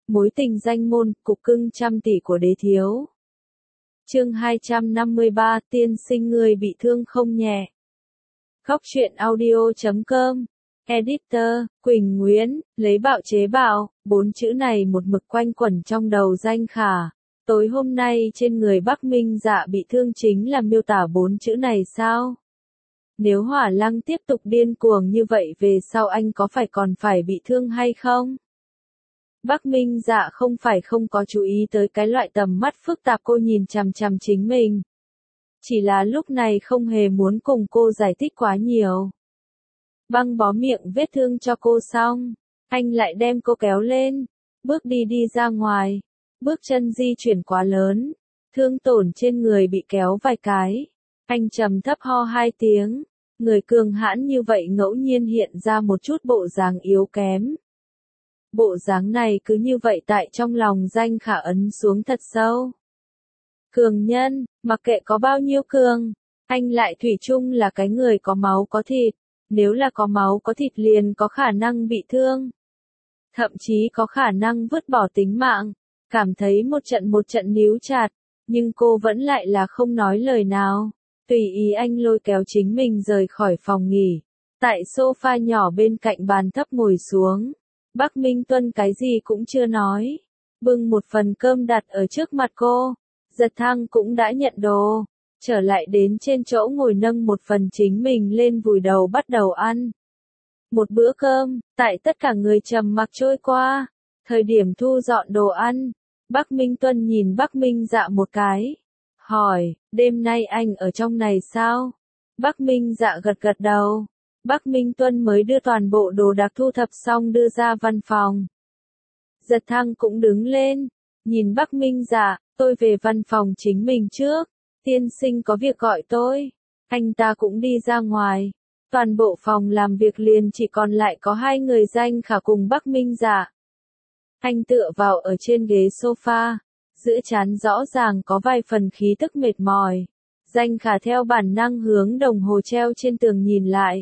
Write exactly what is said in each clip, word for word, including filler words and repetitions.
Mối tình danh môn, cục cưng trăm tỷ của đế thiếu. Chương hai trăm năm mươi ba, tiên sinh người bị thương không nhẹ. Góc truyện audio chấm com. Editor, Quỳnh Nguyễn, lấy bạo chế bạo, bốn chữ này một mực quanh quẩn trong đầu Danh Khả. Tối hôm nay trên người Bắc Minh Dạ bị thương chính là miêu tả bốn chữ này sao? Nếu Hỏa Lăng tiếp tục điên cuồng như vậy về sau anh có phải còn phải bị thương hay không? Bắc Minh Dạ không phải không có chú ý tới cái loại tầm mắt phức tạp cô nhìn chằm chằm chính mình. Chỉ là lúc này không hề muốn cùng cô giải thích quá nhiều. Băng bó miệng vết thương cho cô xong, anh lại đem cô kéo lên, bước đi đi ra ngoài. Bước chân di chuyển quá lớn, thương tổn trên người bị kéo vài cái. Anh trầm thấp ho hai tiếng, người cường hãn như vậy ngẫu nhiên hiện ra một chút bộ dáng yếu kém. Bộ dáng này cứ như vậy tại trong lòng Danh Khả ấn xuống thật sâu. Cường nhân, mặc kệ có bao nhiêu cường, anh lại thủy chung là cái người có máu có thịt. Nếu là có máu có thịt liền có khả năng bị thương. Thậm chí có khả năng vứt bỏ tính mạng. Cảm thấy một trận một trận níu chặt. Nhưng cô vẫn lại là không nói lời nào. Tùy ý anh lôi kéo chính mình rời khỏi phòng nghỉ. Tại sofa nhỏ bên cạnh bàn thấp ngồi xuống. Bắc Minh Tuân cái gì cũng chưa nói. Bưng một phần cơm đặt ở trước mặt cô. Giật Thăng cũng đã nhận đồ. Trở lại đến trên chỗ ngồi nâng một phần chính mình lên vùi đầu bắt đầu ăn. Một bữa cơm, tại tất cả người trầm mặc trôi qua. Thời điểm thu dọn đồ ăn, Bắc Minh Tuân nhìn Bắc Minh Dạ một cái. Hỏi, đêm nay anh ở trong này sao? Bắc Minh Dạ gật gật đầu. Bắc Minh Tuân mới đưa toàn bộ đồ đạc thu thập xong đưa ra văn phòng. Giật Thăng cũng đứng lên, nhìn Bắc Minh Dạ, tôi về văn phòng chính mình trước. Tiên sinh có việc gọi tôi. Anh ta cũng đi ra ngoài. Toàn bộ phòng làm việc liền chỉ còn lại có hai người Danh Khả cùng Bắc Minh Dạ. Anh tựa vào ở trên ghế sofa. Giữa trán rõ ràng có vài phần khí tức mệt mỏi. Danh Khả theo bản năng hướng đồng hồ treo trên tường nhìn lại.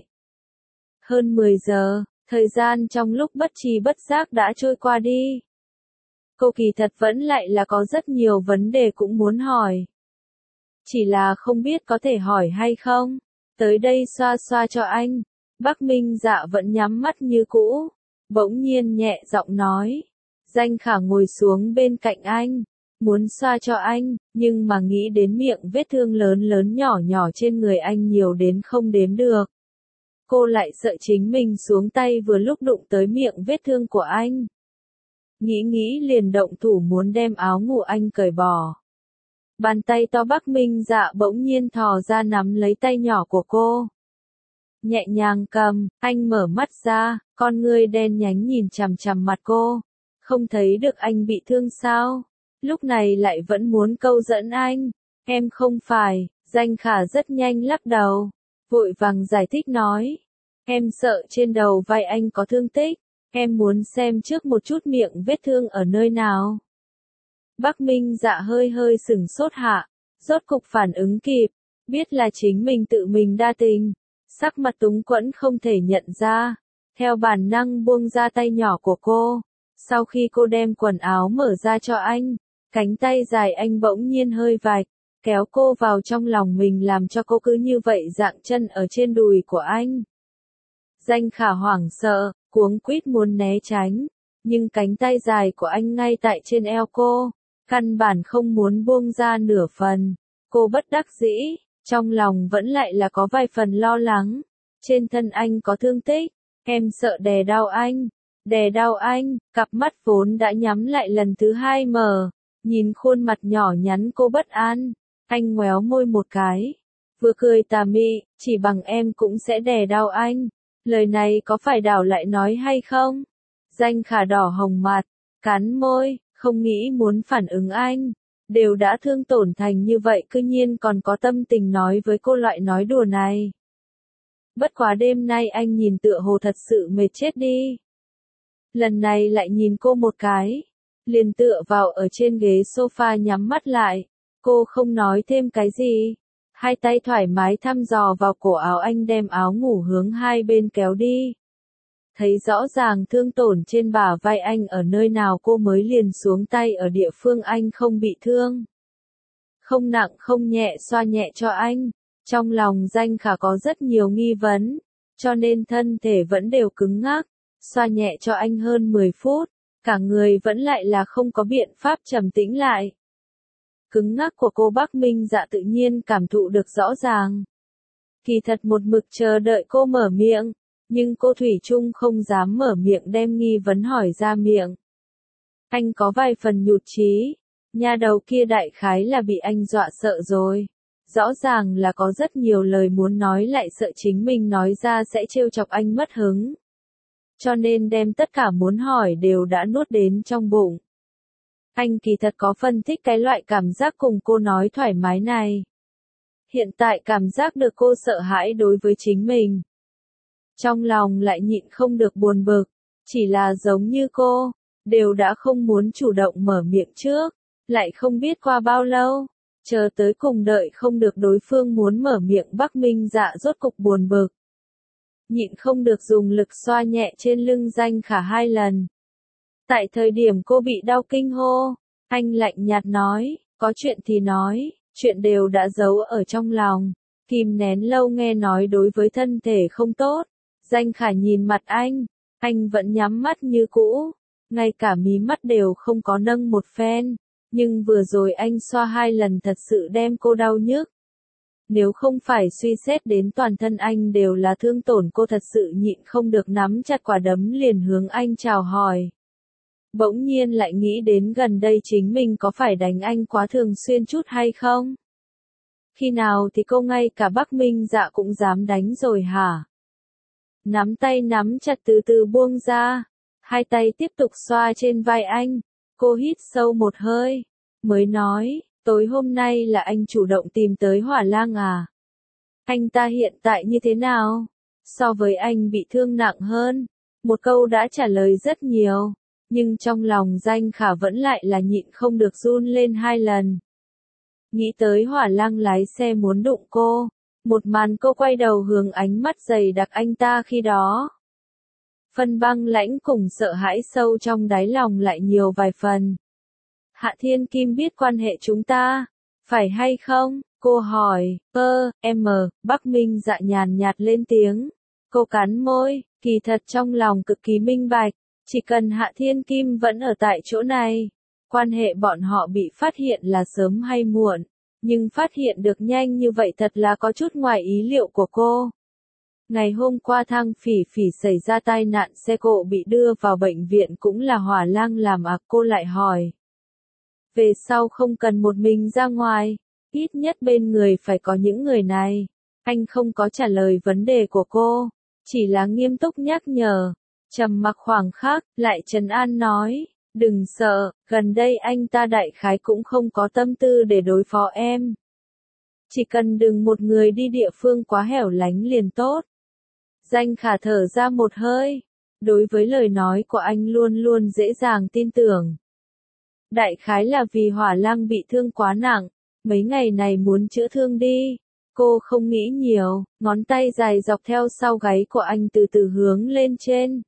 Hơn mười giờ, thời gian trong lúc bất tri bất giác đã trôi qua đi. Cô kỳ thật vẫn lại là có rất nhiều vấn đề cũng muốn hỏi. Chỉ là không biết có thể hỏi hay không. Tới đây xoa xoa cho anh. Bắc Minh Dạ vẫn nhắm mắt như cũ. Bỗng nhiên nhẹ giọng nói. Danh Khả ngồi xuống bên cạnh anh. Muốn xoa cho anh, nhưng mà nghĩ đến miệng vết thương lớn lớn nhỏ nhỏ trên người anh nhiều đến không đếm được. Cô lại sợ chính mình xuống tay vừa lúc đụng tới miệng vết thương của anh. Nghĩ nghĩ liền động thủ muốn đem áo ngủ anh cởi bỏ. Bàn tay to Bắc Minh Dạ bỗng nhiên thò ra nắm lấy tay nhỏ của cô. Nhẹ nhàng cầm, anh mở mắt ra, con ngươi đen nhánh nhìn chằm chằm mặt cô. Không thấy được anh bị thương sao? Lúc này lại vẫn muốn câu dẫn anh. Em không phải, Danh Khả rất nhanh lắc đầu. Vội vàng giải thích nói. Em sợ trên đầu vai anh có thương tích. Em muốn xem trước một chút miệng vết thương ở nơi nào. Bắc Minh Dạ hơi hơi sửng sốt hạ, rốt cục phản ứng kịp, biết là chính mình tự mình đa tình, sắc mặt túng quẫn không thể nhận ra, theo bản năng buông ra tay nhỏ của cô. Sau khi cô đem quần áo mở ra cho anh, cánh tay dài anh bỗng nhiên hơi vạch, kéo cô vào trong lòng mình làm cho cô cứ như vậy dạng chân ở trên đùi của anh. Danh Khả hoảng sợ, cuống quýt muốn né tránh, nhưng cánh tay dài của anh ngay tại trên eo cô. Căn bản không muốn buông ra nửa phần. Cô bất đắc dĩ, trong lòng vẫn lại là có vài phần lo lắng. Trên thân anh có thương tích, em sợ đè đau anh. Đè đau anh, cặp mắt vốn đã nhắm lại lần thứ hai mở. Nhìn khuôn mặt nhỏ nhắn cô bất an. Anh ngoéo môi một cái. Vừa cười tà mị, chỉ bằng em cũng sẽ đè đau anh. Lời này có phải đảo lại nói hay không? Danh Khả đỏ hồng mặt, cắn môi. Không nghĩ muốn phản ứng anh, đều đã thương tổn thành như vậy cư nhiên còn có tâm tình nói với cô loại nói đùa này. Bất quá đêm nay anh nhìn tựa hồ thật sự mệt chết đi. Lần này lại nhìn cô một cái, liền tựa vào ở trên ghế sofa nhắm mắt lại, cô không nói thêm cái gì. Hai tay thoải mái thăm dò vào cổ áo anh đem áo ngủ hướng hai bên kéo đi. Thấy rõ ràng thương tổn trên bả vai anh ở nơi nào cô mới liền xuống tay ở địa phương anh không bị thương. Không nặng không nhẹ xoa nhẹ cho anh. Trong lòng Danh Khả có rất nhiều nghi vấn, cho nên thân thể vẫn đều cứng ngắc, xoa nhẹ cho anh hơn mười phút, cả người vẫn lại là không có biện pháp trầm tĩnh lại. Cứng ngắc của cô Bắc Minh Dạ tự nhiên cảm thụ được rõ ràng. Kỳ thật một mực chờ đợi cô mở miệng, nhưng cô thủy chung không dám mở miệng đem nghi vấn hỏi ra miệng. Anh có vài phần nhụt chí, nha đầu kia đại khái là bị anh dọa sợ rồi. Rõ ràng là có rất nhiều lời muốn nói lại sợ chính mình nói ra sẽ trêu chọc anh mất hứng. Cho nên đem tất cả muốn hỏi đều đã nuốt đến trong bụng. Anh kỳ thật có phân tích cái loại cảm giác cùng cô nói thoải mái này. Hiện tại cảm giác được cô sợ hãi đối với chính mình. Trong lòng lại nhịn không được buồn bực, chỉ là giống như cô, đều đã không muốn chủ động mở miệng trước, lại không biết qua bao lâu, chờ tới cùng đợi không được đối phương muốn mở miệng Bắc Minh Dạ rốt cục buồn bực. Nhịn không được dùng lực xoa nhẹ trên lưng Danh Khả hai lần. Tại thời điểm cô bị đau kinh hô, anh lạnh nhạt nói, có chuyện thì nói, chuyện đều đã giấu ở trong lòng, kìm nén lâu nghe nói đối với thân thể không tốt. Danh Khả nhìn mặt anh, anh vẫn nhắm mắt như cũ, ngay cả mí mắt đều không có nâng một phen, nhưng vừa rồi anh xoa hai lần thật sự đem cô đau nhức. Nếu không phải suy xét đến toàn thân anh đều là thương tổn cô thật sự nhịn không được nắm chặt quả đấm liền hướng anh chào hỏi. Bỗng nhiên lại nghĩ đến gần đây chính mình có phải đánh anh quá thường xuyên chút hay không? Khi nào thì cô ngay cả Bắc Minh Dạ cũng dám đánh rồi hả? Nắm tay nắm chặt từ từ buông ra, hai tay tiếp tục xoa trên vai anh, cô hít sâu một hơi, mới nói, tối hôm nay là anh chủ động tìm tới Hỏa Lang à? Anh ta hiện tại như thế nào? So với anh bị thương nặng hơn, một câu đã trả lời rất nhiều, nhưng trong lòng Danh Khả vẫn lại là nhịn không được run lên hai lần. Nghĩ tới Hỏa Lang lái xe muốn đụng cô. Một màn cô quay đầu hướng ánh mắt dày đặc anh ta khi đó. Phân băng lãnh cùng sợ hãi sâu trong đáy lòng lại nhiều vài phần. Hạ Thiên Kim biết quan hệ chúng ta, phải hay không? Cô hỏi, ơ, em, Bắc Minh Dạ nhàn nhạt lên tiếng. Cô cắn môi, kỳ thật trong lòng cực kỳ minh bạch, chỉ cần Hạ Thiên Kim vẫn ở tại chỗ này, quan hệ bọn họ bị phát hiện là sớm hay muộn. Nhưng phát hiện được nhanh như vậy thật là có chút ngoài ý liệu của cô. Ngày hôm qua Thang Phỉ Phỉ xảy ra tai nạn xe cộ bị đưa vào bệnh viện cũng là Hỏa Lang làm à? Cô lại hỏi. Về sau không cần một mình ra ngoài, ít nhất bên người phải có những người này. Anh không có trả lời vấn đề của cô, chỉ là nghiêm túc nhắc nhở. Trầm mặc khoảng khắc, lại trấn an nói. Đừng sợ, gần đây anh ta đại khái cũng không có tâm tư để đối phó em. Chỉ cần đừng một người đi địa phương quá hẻo lánh liền tốt. Danh Khả thở ra một hơi. Đối với lời nói của anh luôn luôn dễ dàng tin tưởng. Đại khái là vì Hỏa Lang bị thương quá nặng, mấy ngày này muốn chữa thương đi. Cô không nghĩ nhiều, ngón tay dài dọc theo sau gáy của anh từ từ hướng lên trên.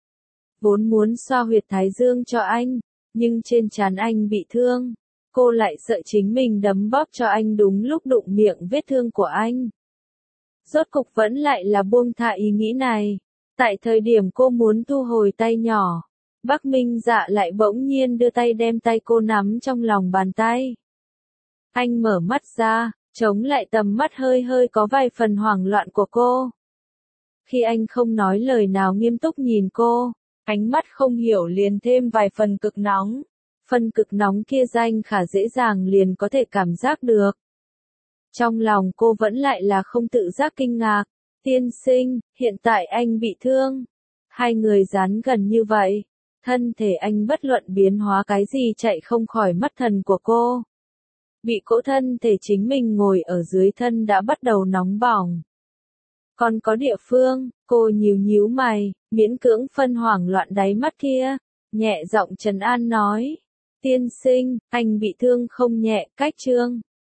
Vốn muốn xoa huyệt thái dương cho anh, nhưng trên trán anh bị thương, cô lại sợ chính mình đấm bóp cho anh đúng lúc đụng miệng vết thương của anh. Rốt cục vẫn lại là buông thả ý nghĩ này, tại thời điểm cô muốn thu hồi tay nhỏ, Bắc Minh Dạ lại bỗng nhiên đưa tay đem tay cô nắm trong lòng bàn tay. Anh mở mắt ra, chống lại tầm mắt hơi hơi có vài phần hoảng loạn của cô. Khi anh không nói lời nào nghiêm túc nhìn cô, ánh mắt không hiểu liền thêm vài phần cực nóng. Phần cực nóng kia Danh Khả dễ dàng liền có thể cảm giác được. Trong lòng cô vẫn lại là không tự giác kinh ngạc. Tiên sinh, hiện tại anh bị thương. Hai người dán gần như vậy. Thân thể anh bất luận biến hóa cái gì chạy không khỏi mắt thần của cô. Bị cỗ thân thể chính mình ngồi ở dưới thân đã bắt đầu nóng bỏng. Còn có địa phương, cô nhíu nhíu mày, miễn cưỡng phân hoảng loạn đáy mắt kia, nhẹ giọng trấn an nói. Tiên sinh, anh bị thương không nhẹ, cách trương.